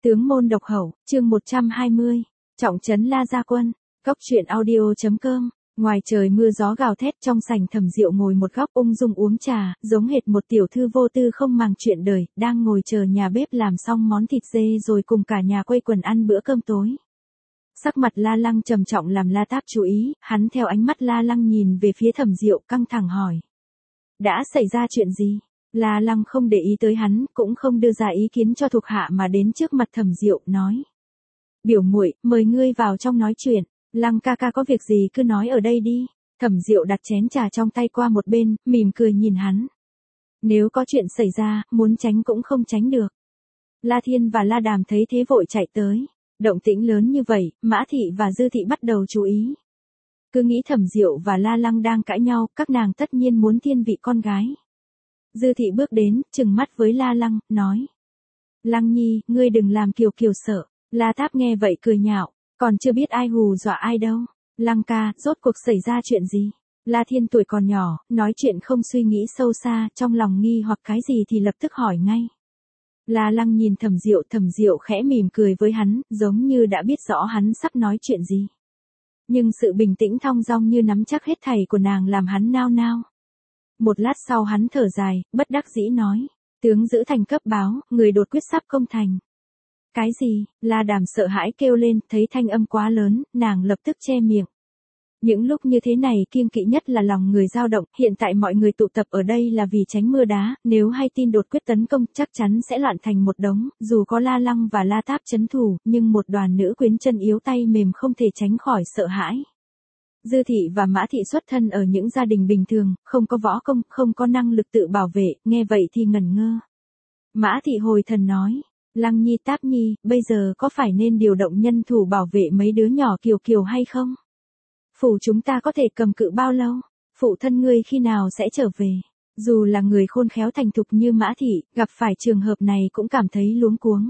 Tướng môn độc hậu, chương 120. Trọng trấn La Gia Quân. Góc truyện audio.com. Ngoài trời mưa gió gào thét, trong sảnh Thẩm Diệu ngồi một góc ung dung uống trà, giống hệt một tiểu thư vô tư không màng chuyện đời, đang ngồi chờ nhà bếp làm xong món thịt dê rồi cùng cả nhà quây quần ăn bữa cơm tối. Sắc mặt La Lăng trầm trọng làm La Táp chú ý, hắn theo ánh mắt La Lăng nhìn về phía Thẩm Diệu căng thẳng hỏi. Đã xảy ra chuyện gì? La Lăng không để ý tới hắn, cũng không đưa ra ý kiến cho thuộc hạ mà đến trước mặt Thẩm Diệu, nói. Biểu muội, mời ngươi vào trong nói chuyện, Lăng ca ca có việc gì cứ nói ở đây đi. Thẩm Diệu đặt chén trà trong tay qua một bên, mỉm cười nhìn hắn. Nếu có chuyện xảy ra, muốn tránh cũng không tránh được. La Thiên và La Đàm thấy thế vội chạy tới. Động tĩnh lớn như vậy, Mã Thị và Dư Thị bắt đầu chú ý. Cứ nghĩ Thẩm Diệu và La Lăng đang cãi nhau, các nàng tất nhiên muốn thiên vị con gái. Dư Thị bước đến, trừng mắt với La Lăng, nói. Lăng nhi, ngươi đừng làm Kiều Kiều sợ. La Táp nghe vậy cười nhạo, còn chưa biết ai hù dọa ai đâu. Lăng ca, rốt cuộc xảy ra chuyện gì? La Thiên tuổi còn nhỏ, nói chuyện không suy nghĩ sâu xa, trong lòng nghi hoặc cái gì thì lập tức hỏi ngay. La Lăng nhìn Thẩm Diệu khẽ mỉm cười với hắn, giống như đã biết rõ hắn sắp nói chuyện gì. Nhưng sự bình tĩnh thong dong như nắm chắc hết thảy của nàng làm hắn nao nao. Một lát sau hắn thở dài, bất đắc dĩ nói, tướng giữ thành cấp báo, người đột quyết sắp công thành. Cái gì? La Đàm sợ hãi kêu lên, thấy thanh âm quá lớn, nàng lập tức che miệng. Những lúc như thế này kiêng kỵ nhất là lòng người dao động, hiện tại mọi người tụ tập ở đây là vì tránh mưa đá, nếu hay tin đột quyết tấn công chắc chắn sẽ loạn thành một đống, dù có La Lăng và La Táp trấn thủ, nhưng một đoàn nữ quyến chân yếu tay mềm không thể tránh khỏi sợ hãi. Dư Thị và Mã Thị xuất thân ở những gia đình bình thường, không có võ công, không có năng lực tự bảo vệ, nghe vậy thì ngẩn ngơ. Mã Thị hồi thần nói, Lăng nhi Táp nhi, bây giờ có phải nên điều động nhân thủ bảo vệ mấy đứa nhỏ Kiều Kiều hay không? Phủ chúng ta có thể cầm cự bao lâu? Phụ thân ngươi khi nào sẽ trở về? Dù là người khôn khéo thành thục như Mã Thị, gặp phải trường hợp này cũng cảm thấy luống cuống.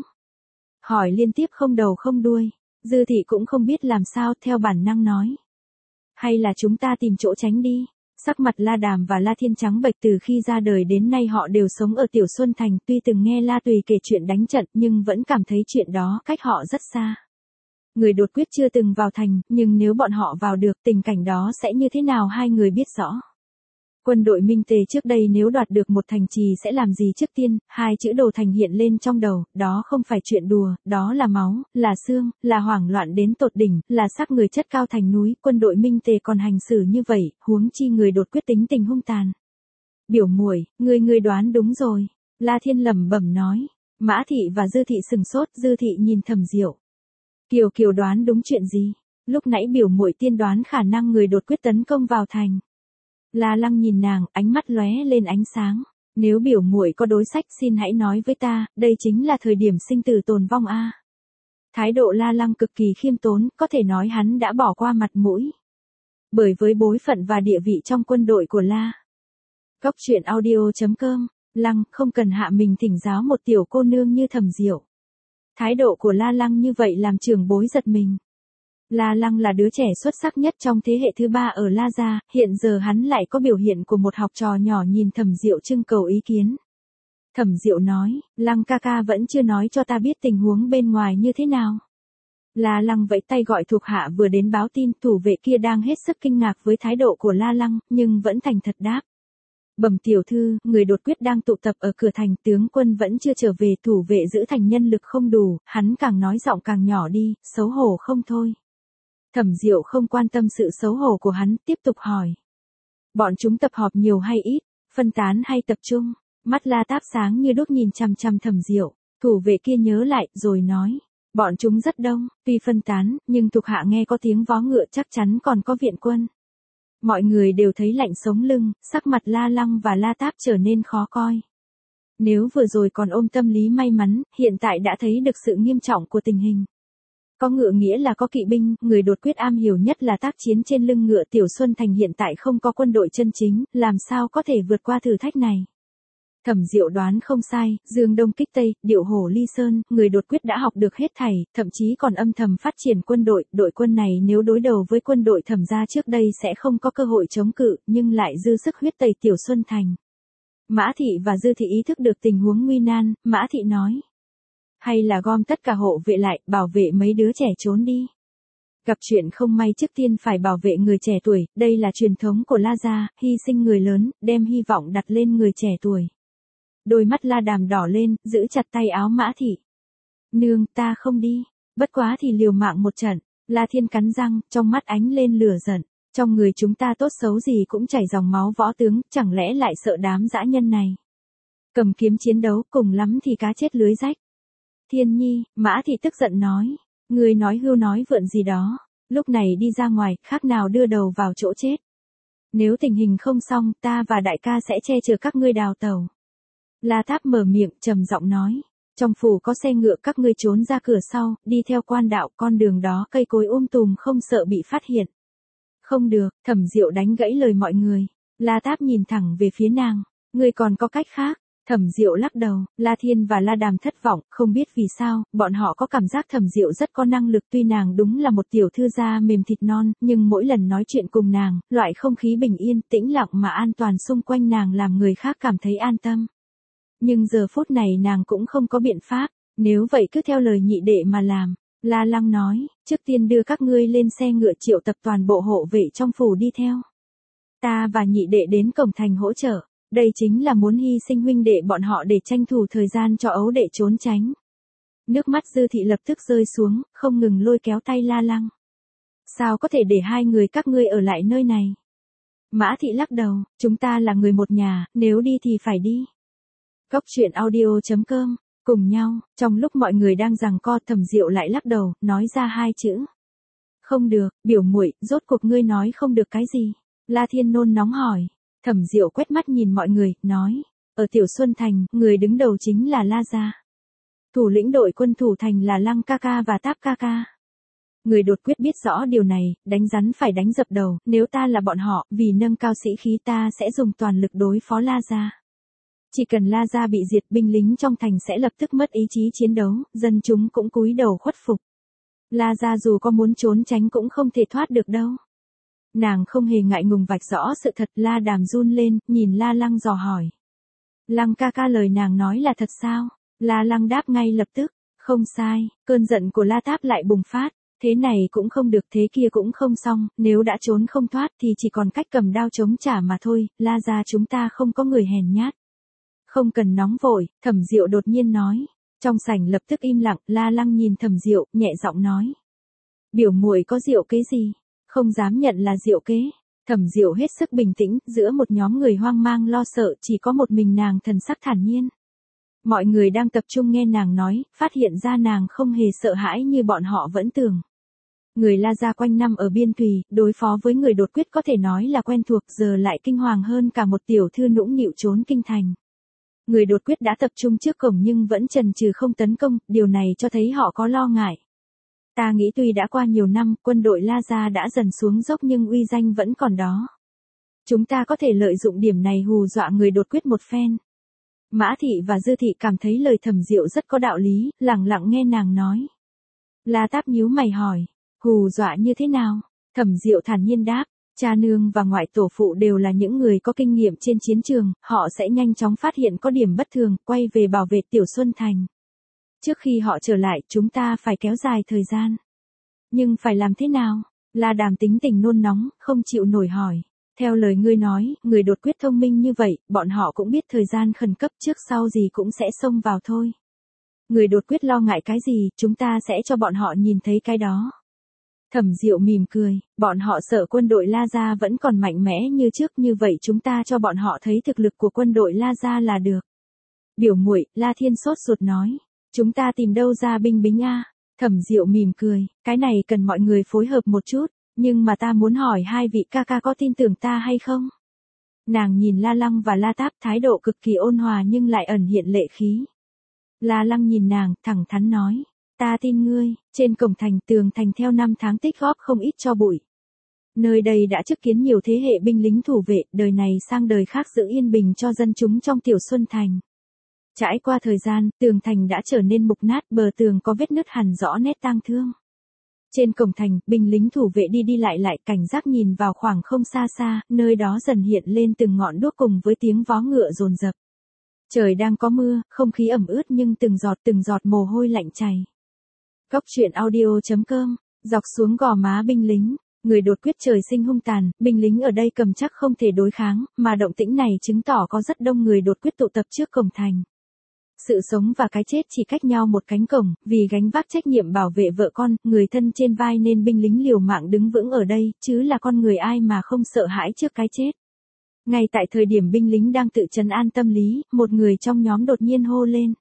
Hỏi liên tiếp không đầu không đuôi, Dư Thị cũng không biết làm sao, theo bản năng nói. Hay là chúng ta tìm chỗ tránh đi? Sắc mặt La Đàm và La Thiên trắng bệch, từ khi ra đời đến nay họ đều sống ở Tiểu Xuân Thành, tuy từng nghe La Tùy kể chuyện đánh trận nhưng vẫn cảm thấy chuyện đó cách họ rất xa. Người đột quyết chưa từng vào thành, nhưng nếu bọn họ vào được, tình cảnh đó sẽ như thế nào hai người biết rõ. Quân đội Minh Tề trước đây nếu đoạt được một thành trì sẽ làm gì trước tiên? Hai chữ đồ thành hiện lên trong đầu, đó không phải chuyện đùa, đó là máu, là xương, là hoảng loạn đến tột đỉnh, là xác người chất cao thành núi. Quân đội Minh Tề còn hành xử như vậy, huống chi người đột quyết tính tình hung tàn. Biểu muội, ngươi đoán đúng rồi. La Thiên lẩm bẩm nói. Mã Thị và Dư Thị sừng sốt, Dư Thị nhìn Thẩm Diệu. Kiều Kiều đoán đúng chuyện gì? Lúc nãy biểu muội tiên đoán khả năng người đột quyết tấn công vào thành. La Lăng nhìn nàng, ánh mắt lóe lên ánh sáng. Nếu biểu muội có đối sách xin hãy nói với ta, đây chính là thời điểm sinh tử tồn vong a. Thái độ La Lăng cực kỳ khiêm tốn, có thể nói hắn đã bỏ qua mặt mũi. Bởi với bối phận và địa vị trong quân đội của La. Góc truyện audio.com, Lăng không cần hạ mình thỉnh giáo một tiểu cô nương như Thẩm Diệu. Thái độ của La Lăng như vậy làm trưởng bối giật mình. La Lăng là đứa trẻ xuất sắc nhất trong thế hệ thứ ba ở La Gia, hiện giờ hắn lại có biểu hiện của một học trò nhỏ nhìn Thẩm Diệu trưng cầu ý kiến. Thẩm Diệu nói, Lăng ca ca vẫn chưa nói cho ta biết tình huống bên ngoài như thế nào. La Lăng vẫy tay gọi thuộc hạ vừa đến báo tin, thủ vệ kia đang hết sức kinh ngạc với thái độ của La Lăng, nhưng vẫn thành thật đáp. Bẩm tiểu thư, người đột quyết đang tụ tập ở cửa thành, tướng quân vẫn chưa trở về, thủ vệ giữ thành nhân lực không đủ, hắn càng nói giọng càng nhỏ đi, xấu hổ không thôi. Thẩm Diệu không quan tâm sự xấu hổ của hắn, tiếp tục hỏi. Bọn chúng tập họp nhiều hay ít, phân tán hay tập trung? Mắt La Táp sáng như đốt nhìn chằm chằm Thẩm Diệu, thủ vệ kia nhớ lại, rồi nói. Bọn chúng rất đông, tuy phân tán, nhưng thuộc hạ nghe có tiếng vó ngựa chắc chắn còn có viện quân. Mọi người đều thấy lạnh sống lưng, sắc mặt La Lăng và La Táp trở nên khó coi. Nếu vừa rồi còn ôm tâm lý may mắn, hiện tại đã thấy được sự nghiêm trọng của tình hình. Có ngựa nghĩa là có kỵ binh, người đột quyết am hiểu nhất là tác chiến trên lưng ngựa. Tiểu Xuân Thành hiện tại không có quân đội chân chính, làm sao có thể vượt qua thử thách này. Thẩm Diệu đoán không sai, dương đông kích tây, điệu hổ ly sơn, người đột quyết đã học được hết thảy, thậm chí còn âm thầm phát triển quân đội. Đội quân này nếu đối đầu với quân đội Thẩm gia trước đây sẽ không có cơ hội chống cự, nhưng lại dư sức huyết tẩy Tiểu Xuân Thành. Mã Thị và Dư Thị ý thức được tình huống nguy nan, Mã Thị nói. Hay là gom tất cả hộ vệ lại, bảo vệ mấy đứa trẻ trốn đi. Gặp chuyện không may trước tiên phải bảo vệ người trẻ tuổi, đây là truyền thống của La gia, hy sinh người lớn, đem hy vọng đặt lên người trẻ tuổi. Đôi mắt La Đàm đỏ lên, giữ chặt tay áo Mã Thị. Nương, ta không đi. Bất quá thì liều mạng một trận. La Thiên cắn răng, trong mắt ánh lên lửa giận. Trong người chúng ta tốt xấu gì cũng chảy dòng máu võ tướng, chẳng lẽ lại sợ đám dã nhân này. Cầm kiếm chiến đấu, cùng lắm thì cá chết lưới rách. Thiên Nhi, Mã Thị tức giận nói. Ngươi nói hưu nói vượn gì đó. Lúc này đi ra ngoài, khác nào đưa đầu vào chỗ chết. Nếu tình hình không xong, ta và đại ca sẽ che chở các ngươi đào tẩu. La Tháp mở miệng, trầm giọng nói. Trong phủ có xe ngựa, các ngươi trốn ra cửa sau, đi theo quan đạo, con đường đó cây cối tùm không sợ bị phát hiện. Không được, Thẩm Diệu đánh gãy lời mọi người. La Tháp nhìn thẳng về phía nàng. Ngươi còn có cách khác. Thẩm Diệu lắc đầu, La Thiên và La Đàm thất vọng, không biết vì sao, bọn họ có cảm giác Thẩm Diệu rất có năng lực, tuy nàng đúng là một tiểu thư gia mềm thịt non, nhưng mỗi lần nói chuyện cùng nàng, loại không khí bình yên, tĩnh lặng mà an toàn xung quanh nàng làm người khác cảm thấy an tâm. Nhưng giờ phút này nàng cũng không có biện pháp, nếu vậy cứ theo lời nhị đệ mà làm. La Lăng nói, trước tiên đưa các ngươi lên xe ngựa triệu tập toàn bộ hộ vệ trong phủ đi theo. Ta và nhị đệ đến cổng thành hỗ trợ. Đây chính là muốn hy sinh huynh đệ bọn họ để tranh thủ thời gian cho ấu đệ trốn tránh. Nước mắt Dư Thị lập tức rơi xuống, không ngừng lôi kéo tay La Lăng. Sao có thể để hai người các ngươi ở lại nơi này? Mã Thị lắc đầu, chúng ta là người một nhà, nếu đi thì phải đi. Cốc truyện audio.com, cùng nhau, trong lúc mọi người đang giằng co Thẩm Diệu lại lắc đầu, nói ra hai chữ. Không được, biểu muội, rốt cuộc ngươi nói không được cái gì? La Thiên nôn nóng hỏi. Thẩm Diệu quét mắt nhìn mọi người, nói, ở Tiểu Xuân Thành, người đứng đầu chính là La gia. Thủ lĩnh đội quân thủ thành là Lăng ca ca và Táp ca ca. Người đột quyết biết rõ điều này, đánh rắn phải đánh dập đầu, nếu ta là bọn họ, vì nâng cao sĩ khí ta sẽ dùng toàn lực đối phó La gia. Chỉ cần La gia bị diệt, binh lính trong thành sẽ lập tức mất ý chí chiến đấu, dân chúng cũng cúi đầu khuất phục. La gia dù có muốn trốn tránh cũng không thể thoát được đâu. Nàng không hề ngại ngùng vạch rõ sự thật. La Đàm run lên, nhìn La Lăng dò hỏi. Lăng ca ca, lời nàng nói là thật sao? La Lăng đáp ngay lập tức. Không sai. Cơn giận của La Tháp lại bùng phát. Thế này cũng không được, thế kia cũng không xong, nếu đã trốn không thoát thì chỉ còn cách cầm đao chống trả mà thôi. La gia chúng ta không có người hèn nhát. Không cần nóng vội, Thẩm Diệu đột nhiên nói. Trong sảnh lập tức im lặng. La Lăng nhìn Thẩm Diệu, nhẹ giọng nói. Biểu muội có diệu kế gì? Không dám nhận là diệu kế. Thẩm Diệu hết sức bình tĩnh, giữa một nhóm người hoang mang lo sợ, chỉ có một mình nàng thần sắc thản nhiên. Mọi người đang tập trung nghe nàng nói, phát hiện ra nàng không hề sợ hãi như bọn họ vẫn tưởng. Người La gia quanh năm ở biên thùy, đối phó với người đột quyết có thể nói là quen thuộc, giờ lại kinh hoàng hơn cả một tiểu thư nũng nịu trốn kinh thành. Người đột quyết đã tập trung trước cổng nhưng vẫn chần chừ không tấn công, điều này cho thấy họ có lo ngại. Ta nghĩ tuy đã qua nhiều năm, quân đội La gia đã dần xuống dốc nhưng uy danh vẫn còn đó. Chúng ta có thể lợi dụng điểm này hù dọa người đột quyết một phen. Mã Thị và Dư Thị cảm thấy lời Thẩm Diệu rất có đạo lý, lặng lặng nghe nàng nói. La Táp nhíu mày hỏi, hù dọa như thế nào? Thẩm Diệu thản nhiên đáp, cha nương và ngoại tổ phụ đều là những người có kinh nghiệm trên chiến trường, họ sẽ nhanh chóng phát hiện có điểm bất thường, quay về bảo vệ Tiểu Xuân Thành. Trước khi họ trở lại, chúng ta phải kéo dài thời gian. Nhưng phải làm thế nào? La Đàm tính tình nôn nóng, không chịu nổi hỏi. Theo lời ngươi nói, người đột quyết thông minh như vậy, bọn họ cũng biết thời gian khẩn cấp, trước sau gì cũng sẽ xông vào thôi. Người đột quyết lo ngại cái gì, chúng ta sẽ cho bọn họ nhìn thấy cái đó. Thẩm Diệu mỉm cười, bọn họ sợ quân đội La gia vẫn còn mạnh mẽ như trước, như vậy chúng ta cho bọn họ thấy thực lực của quân đội La gia là được. Biểu muội, La Thiên sốt ruột nói. Chúng ta tìm đâu ra binh lính a? Thẩm Diệu mỉm cười, cái này cần mọi người phối hợp một chút, nhưng mà ta muốn hỏi hai vị ca ca có tin tưởng ta hay không? Nàng nhìn La Lăng và La Táp, thái độ cực kỳ ôn hòa nhưng lại ẩn hiện lệ khí. La Lăng nhìn nàng, thẳng thắn nói, ta tin ngươi. Trên cổng thành, tường thành theo năm tháng tích góp không ít cho bụi. Nơi đây đã chứng kiến nhiều thế hệ binh lính thủ vệ, đời này sang đời khác giữ yên bình cho dân chúng trong Tiểu Xuân Thành. Trải qua thời gian, tường thành đã trở nên mục nát, bờ tường có vết nứt hằn rõ nét tang thương. Trên cổng thành, binh lính thủ vệ đi đi lại lại, cảnh giác nhìn vào khoảng không xa xa, nơi đó dần hiện lên từng ngọn đuốc cùng với tiếng vó ngựa dồn dập. Trời đang có mưa, không khí ẩm ướt nhưng từng giọt mồ hôi lạnh chảy. Góc truyện audio.com, dọc xuống gò má binh lính, người đột quyết trời sinh hung tàn, binh lính ở đây cầm chắc không thể đối kháng, mà động tĩnh này chứng tỏ có rất đông người đột quyết tụ tập trước cổng thành. Sự sống và cái chết chỉ cách nhau một cánh cổng, vì gánh vác trách nhiệm bảo vệ vợ con, người thân trên vai nên binh lính liều mạng đứng vững ở đây, chứ là con người ai mà không sợ hãi trước cái chết. Ngay tại thời điểm binh lính đang tự trấn an tâm lý, một người trong nhóm đột nhiên hô lên.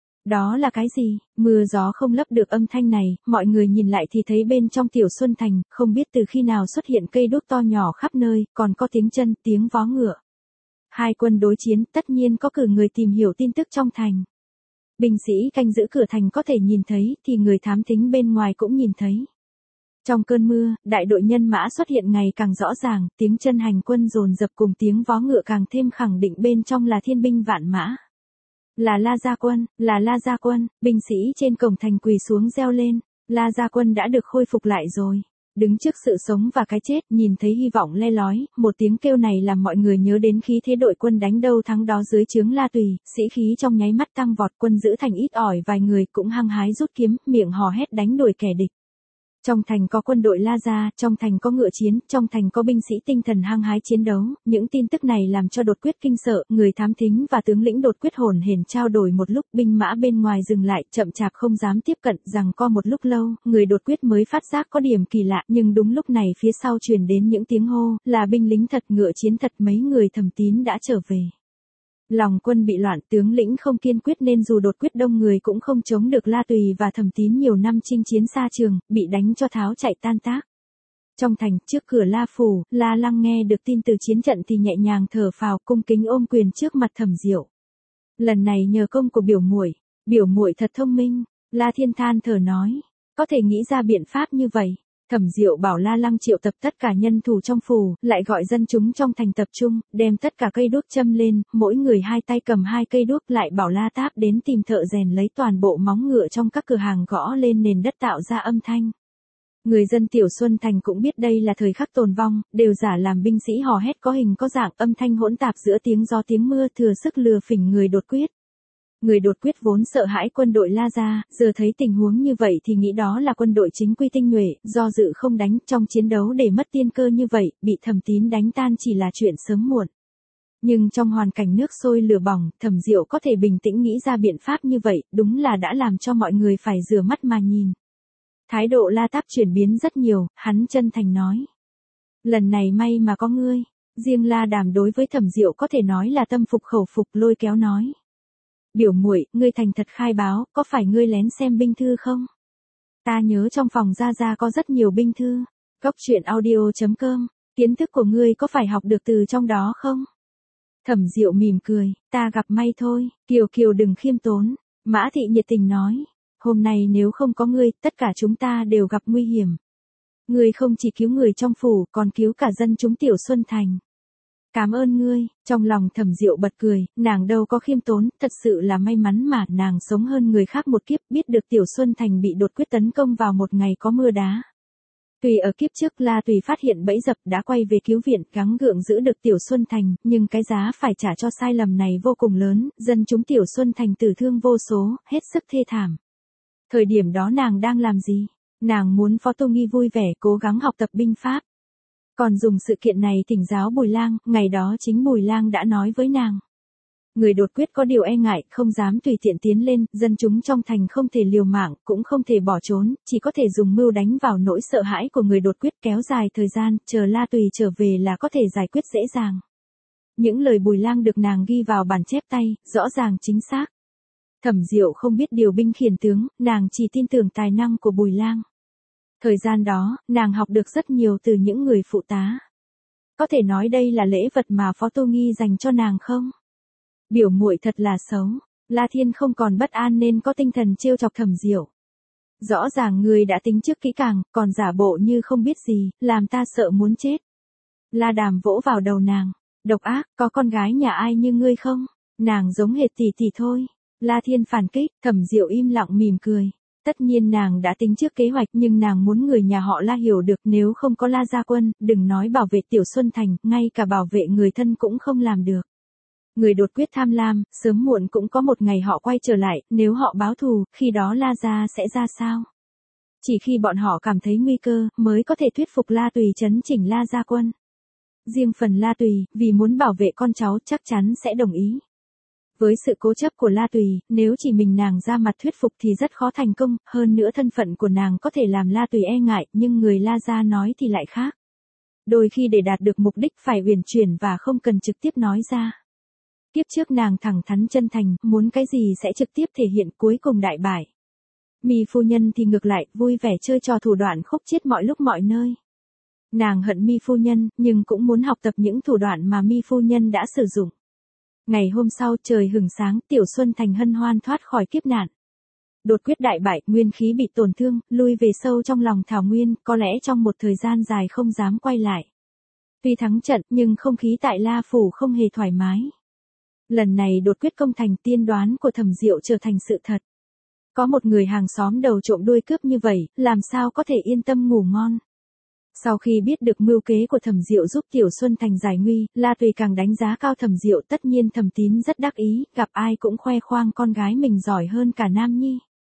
Đó là cái gì? Mưa gió không lấp được âm thanh này, mọi người nhìn lại thì thấy bên trong Tiểu Xuân Thành, không biết từ khi nào xuất hiện cây đuốc to nhỏ khắp nơi, còn có tiếng chân, tiếng vó ngựa. Hai quân đối chiến, tất nhiên có cử người tìm hiểu tin tức trong thành. Binh sĩ canh giữ cửa thành có thể nhìn thấy, thì người thám thính bên ngoài cũng nhìn thấy. Trong cơn mưa, đại đội nhân mã xuất hiện ngày càng rõ ràng, tiếng chân hành quân dồn dập cùng tiếng vó ngựa càng thêm khẳng định bên trong là thiên binh vạn mã. Là La Gia Quân, binh sĩ trên cổng thành quỳ xuống reo lên, La Gia Quân đã được khôi phục lại rồi. Đứng trước sự sống và cái chết, nhìn thấy hy vọng le lói, một tiếng kêu này làm mọi người nhớ đến khí thế đội quân đánh đâu thắng đó dưới trướng La Tùy, sĩ khí trong nháy mắt tăng vọt, quân giữ thành ít ỏi vài người cũng hăng hái rút kiếm, miệng hò hét đánh đuổi kẻ địch. Trong thành có quân đội La Gia, trong thành có ngựa chiến, trong thành có binh sĩ tinh thần hăng hái chiến đấu, những tin tức này làm cho đột quyết kinh sợ, người thám thính và tướng lĩnh đột quyết hồn hển trao đổi một lúc, binh mã bên ngoài dừng lại, chậm chạp không dám tiếp cận, rằng co một lúc lâu, người đột quyết mới phát giác có điểm kỳ lạ, nhưng đúng lúc này phía sau truyền đến những tiếng hô, là binh lính thật, ngựa chiến thật, mấy người Thẩm Tín đã trở về. Lòng quân bị loạn, tướng lĩnh không kiên quyết nên dù đột quyết đông người cũng không chống được La Tùy và Thẩm Tín nhiều năm chinh chiến xa trường, bị đánh cho tháo chạy tan tác. Trong thành, trước cửa La Phủ, La Lăng nghe được tin từ chiến trận thì nhẹ nhàng thở phào, cung kính ôm quyền trước mặt Thẩm Diệu. Lần này nhờ công của biểu muội thật thông minh, La Thiên than thở nói, có thể nghĩ ra biện pháp như vậy. Thẩm Diệu bảo La Lăng triệu tập tất cả nhân thủ trong phủ, lại gọi dân chúng trong thành tập trung, đem tất cả cây đuốc châm lên, mỗi người hai tay cầm hai cây đuốc, lại bảo La Táp đến tìm thợ rèn lấy toàn bộ móng ngựa trong các cửa hàng gõ lên nền đất tạo ra âm thanh. Người dân Tiểu Xuân Thành cũng biết đây là thời khắc tồn vong, đều giả làm binh sĩ hò hét có hình có dạng, âm thanh hỗn tạp giữa tiếng gió tiếng mưa, thừa sức lừa phỉnh người đột quyết. Người đột quyết vốn sợ hãi quân đội La Gia, giờ thấy tình huống như vậy thì nghĩ đó là quân đội chính quy tinh nhuệ, do dự không đánh, trong chiến đấu để mất tiên cơ như vậy, bị Thẩm Tín đánh tan chỉ là chuyện sớm muộn. Nhưng trong hoàn cảnh nước sôi lửa bỏng, Thẩm Diệu có thể bình tĩnh nghĩ ra biện pháp như vậy, đúng là đã làm cho mọi người phải rửa mắt mà nhìn. Thái độ La Táp chuyển biến rất nhiều, hắn chân thành nói. Lần này may mà có ngươi, riêng La Đàm đối với Thẩm Diệu có thể nói là tâm phục khẩu phục, lôi kéo nói. Biểu muội, ngươi thành thật khai báo, có phải ngươi lén xem binh thư không? Ta nhớ trong phòng Gia có rất nhiều binh thư. Góc truyện audio.com, kiến thức của ngươi có phải học được từ trong đó không? Thẩm Diệu mỉm cười, ta gặp may thôi, Kiều đừng khiêm tốn. Mã Thị nhiệt tình nói, hôm nay nếu không có ngươi, tất cả chúng ta đều gặp nguy hiểm. Ngươi không chỉ cứu người trong phủ, còn cứu cả dân chúng Tiểu Xuân Thành. Cảm ơn ngươi, trong lòng Thẩm Diệu bật cười, nàng đâu có khiêm tốn, thật sự là may mắn mà nàng sống hơn người khác một kiếp, biết được Tiểu Xuân Thành bị đột quyết tấn công vào một ngày có mưa đá. Tuy ở kiếp trước La Tùy phát hiện bẫy dập đã quay về cứu viện, gắng gượng giữ được Tiểu Xuân Thành, nhưng cái giá phải trả cho sai lầm này vô cùng lớn, dân chúng Tiểu Xuân Thành tử thương vô số, hết sức thê thảm. Thời điểm đó nàng đang làm gì? Nàng muốn Phó Tô Nghi vui vẻ cố gắng học tập binh pháp. Còn dùng sự kiện này thỉnh giáo Bùi Lang, ngày đó chính Bùi Lang đã nói với nàng. Người đột quyết có điều e ngại, không dám tùy tiện tiến lên, dân chúng trong thành không thể liều mạng, cũng không thể bỏ trốn, chỉ có thể dùng mưu đánh vào nỗi sợ hãi của người đột quyết, kéo dài thời gian, chờ La Tùy trở về là có thể giải quyết dễ dàng. Những lời Bùi Lang được nàng ghi vào bản chép tay, rõ ràng chính xác. Thẩm Diệu không biết điều binh khiển tướng, nàng chỉ tin tưởng tài năng của Bùi Lang. Thời gian đó, nàng học được rất nhiều từ những người phụ tá. Có thể nói đây là lễ vật mà Phó Tô Nghi dành cho nàng không? Biểu muội thật là xấu. La Thiên không còn bất an nên có tinh thần trêu chọc Thẩm Diệu. Rõ ràng người đã tính trước kỹ càng, còn giả bộ như không biết gì, làm ta sợ muốn chết. La Đàm vỗ vào đầu nàng. Độc ác, có con gái nhà ai như ngươi không? Nàng giống hệt tỷ tỷ thôi. La Thiên phản kích, Thẩm Diệu im lặng mỉm cười. Tất nhiên nàng đã tính trước kế hoạch, nhưng nàng muốn người nhà họ La hiểu được, nếu không có La Gia Quân, đừng nói bảo vệ Tiểu Xuân Thành, ngay cả bảo vệ người thân cũng không làm được. Người đột quyết tham lam, sớm muộn cũng có một ngày họ quay trở lại, nếu họ báo thù, khi đó La gia sẽ ra sao? Chỉ khi bọn họ cảm thấy nguy cơ, mới có thể thuyết phục La Tùy trấn chỉnh La gia quân. Riêng phần La Tùy, vì muốn bảo vệ con cháu chắc chắn sẽ đồng ý. Với sự cố chấp của La Tùy, nếu chỉ mình nàng ra mặt thuyết phục thì rất khó thành công, hơn nữa thân phận của nàng có thể làm La Tùy e ngại, nhưng người La gia nói thì lại khác. Đôi khi để đạt được mục đích phải uyển chuyển và không cần trực tiếp nói ra. Kiếp trước nàng thẳng thắn chân thành, muốn cái gì sẽ trực tiếp thể hiện, cuối cùng đại bại. Mi phu nhân thì ngược lại, vui vẻ chơi trò thủ đoạn khúc chiết mọi lúc mọi nơi. Nàng hận Mi phu nhân, nhưng cũng muốn học tập những thủ đoạn mà Mi phu nhân đã sử dụng. Ngày hôm sau trời hửng sáng, Tiểu Xuân Thành hân hoan thoát khỏi kiếp nạn. Đột quyết đại bại, nguyên khí bị tổn thương, lui về sâu trong lòng Thảo Nguyên, có lẽ trong một thời gian dài không dám quay lại. Tuy thắng trận, nhưng không khí tại La Phủ không hề thoải mái. Lần này đột quyết công thành, tiên đoán của Thẩm Diệu trở thành sự thật. Có một người hàng xóm đầu trộm đuôi cướp như vậy, làm sao có thể yên tâm ngủ ngon. Sau khi biết được mưu kế của Thẩm Diệu giúp Tiểu Xuân Thành giải nguy, La Tùy càng đánh giá cao Thẩm Diệu, tất nhiên Thẩm Tín rất đắc ý, gặp ai cũng khoe khoang con gái mình giỏi hơn cả Nam Nhi.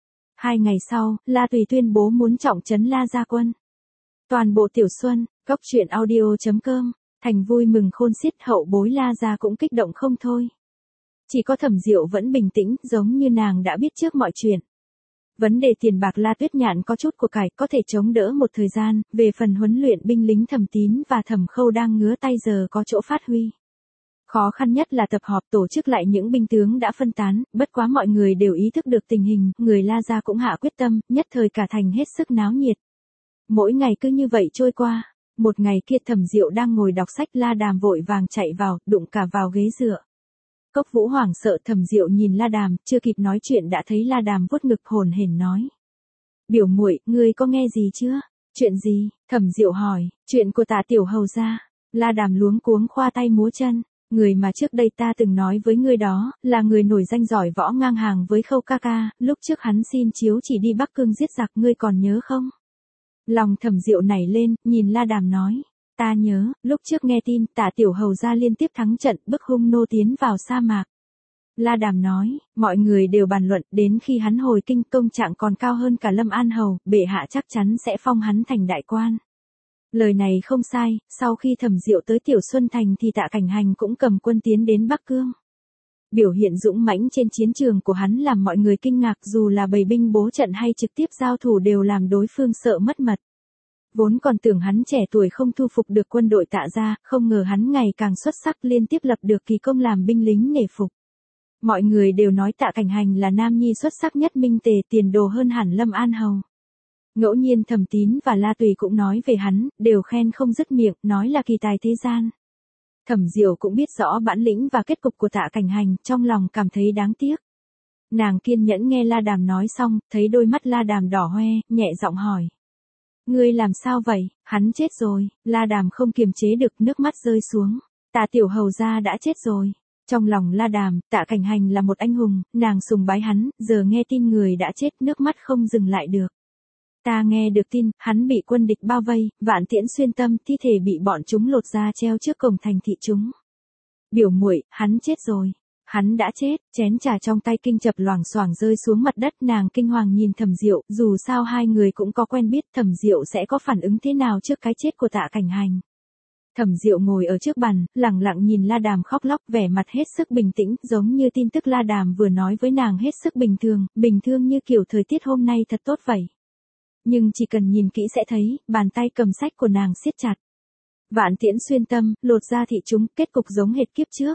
2 ngày sau, La Tùy tuyên bố muốn trọng trấn La gia quân. Toàn bộ Tiểu Xuân, Cốc Truyện Audio.com, Thành vui mừng khôn xiết, hậu bối La gia cũng kích động không thôi. Chỉ có Thẩm Diệu vẫn bình tĩnh, giống như nàng đã biết trước mọi chuyện. Vấn đề tiền bạc La Tuyết Nhạn có chút của cải, có thể chống đỡ một thời gian, về phần huấn luyện binh lính Thẩm Tín và Thẩm Khâu đang ngứa tay giờ có chỗ phát huy. Khó khăn nhất là tập họp tổ chức lại những binh tướng đã phân tán, bất quá mọi người đều ý thức được tình hình, người La gia cũng hạ quyết tâm, nhất thời cả thành hết sức náo nhiệt. Mỗi ngày cứ như vậy trôi qua, một ngày kia Thẩm Diệu đang ngồi đọc sách, La Đàm vội vàng chạy vào, đụng cả vào ghế dựa. Cốc Vũ hoảng sợ, Thẩm Diệu nhìn La Đàm, chưa kịp nói chuyện đã thấy La Đàm vuốt ngực hồn hển nói: "Biểu muội, ngươi có nghe gì chưa?" "Chuyện gì?" Thẩm Diệu hỏi. "Chuyện của Tạ tiểu hầu gia." La Đàm luống cuống khoa tay múa chân: "Người mà trước đây ta từng nói với ngươi đó, là người nổi danh giỏi võ ngang hàng với Khâu ca ca, lúc trước hắn xin chiếu chỉ đi Bắc Cương giết giặc, ngươi còn nhớ không?" Lòng Thẩm Diệu nảy lên, nhìn La Đàm nói: "Ta nhớ, lúc trước nghe tin Tạ tiểu hầu gia liên tiếp thắng trận, bức hung nô tiến vào sa mạc." La Đàm nói: "Mọi người đều bàn luận, đến khi hắn hồi kinh, công trạng còn cao hơn cả Lâm An hầu, bệ hạ chắc chắn sẽ phong hắn thành đại quan." Lời này không sai, sau khi Thẩm Diệu tới Tiểu Xuân Thành thì Tạ Cảnh Hành cũng cầm quân tiến đến Bắc Cương. Biểu hiện dũng mãnh trên chiến trường của hắn làm mọi người kinh ngạc, dù là bày binh bố trận hay trực tiếp giao thủ đều làm đối phương sợ mất mật. Vốn còn tưởng hắn trẻ tuổi không thu phục được quân đội Tạ gia, không ngờ hắn ngày càng xuất sắc, liên tiếp lập được kỳ công làm binh lính nể phục. Mọi người đều nói Tạ Cảnh Hành là nam nhi xuất sắc nhất minh tề, tiền đồ hơn hẳn Lâm An hầu. Ngẫu nhiên Thẩm Tín và La Tùy cũng nói về hắn, đều khen không dứt miệng, nói là kỳ tài thế gian. Thẩm Diệu cũng biết rõ bản lĩnh và kết cục của Tạ Cảnh Hành, trong lòng cảm thấy đáng tiếc. Nàng kiên nhẫn nghe La Đàm nói xong, thấy đôi mắt La Đàm đỏ hoe, nhẹ giọng hỏi: "Ngươi làm sao vậy?" "Hắn chết rồi." La Đàm không kiềm chế được, nước mắt rơi xuống. "Tạ tiểu hầu gia đã chết rồi." Trong lòng La Đàm, Tạ Cảnh Hành là một anh hùng, nàng sùng bái hắn, giờ nghe tin người đã chết, nước mắt không dừng lại được. "Ta nghe được tin, hắn bị quân địch bao vây, vạn tiễn xuyên tâm, thi thể bị bọn chúng lột ra treo trước cổng thành thị chúng." "Biểu muội, hắn chết rồi." "Hắn đã chết." Chén trà trong tay kinh chập loảng xoảng rơi xuống mặt đất, nàng kinh hoàng nhìn Thẩm Diệu, dù sao hai người cũng có quen biết, Thẩm Diệu sẽ có phản ứng thế nào trước cái chết của Tạ Cảnh Hành. Thẩm Diệu ngồi ở trước bàn, lặng lặng nhìn La Đàm khóc lóc, vẻ mặt hết sức bình tĩnh, giống như tin tức La Đàm vừa nói với nàng hết sức bình thường như kiểu thời tiết hôm nay thật tốt vậy. Nhưng chỉ cần nhìn kỹ sẽ thấy, bàn tay cầm sách của nàng siết chặt. Vạn tiễn xuyên tâm, lột ra thị chúng, kết cục giống hệt kiếp trước.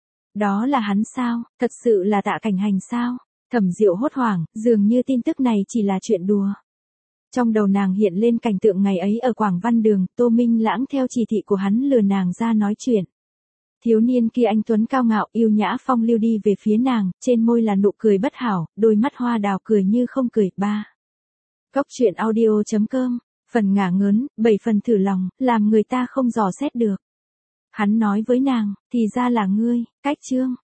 Đó là hắn sao? Thật sự là Tạ Cảnh Hành sao? Thẩm Diệu hốt hoảng, dường như tin tức này chỉ là chuyện đùa. Trong đầu nàng hiện lên cảnh tượng ngày ấy ở Quảng Văn Đường, Tô Minh Lãng theo chỉ thị của hắn lừa nàng ra nói chuyện. Thiếu niên kia anh tuấn cao ngạo, yêu nhã phong lưu đi về phía nàng, trên môi là nụ cười bất hảo, đôi mắt hoa đào cười như không cười. Cốc Truyện Audio.com, phần ngả ngớn, 7 phần thử lòng, làm người ta không dò xét được. Hắn nói với nàng, thì ra là ngươi. Cách chương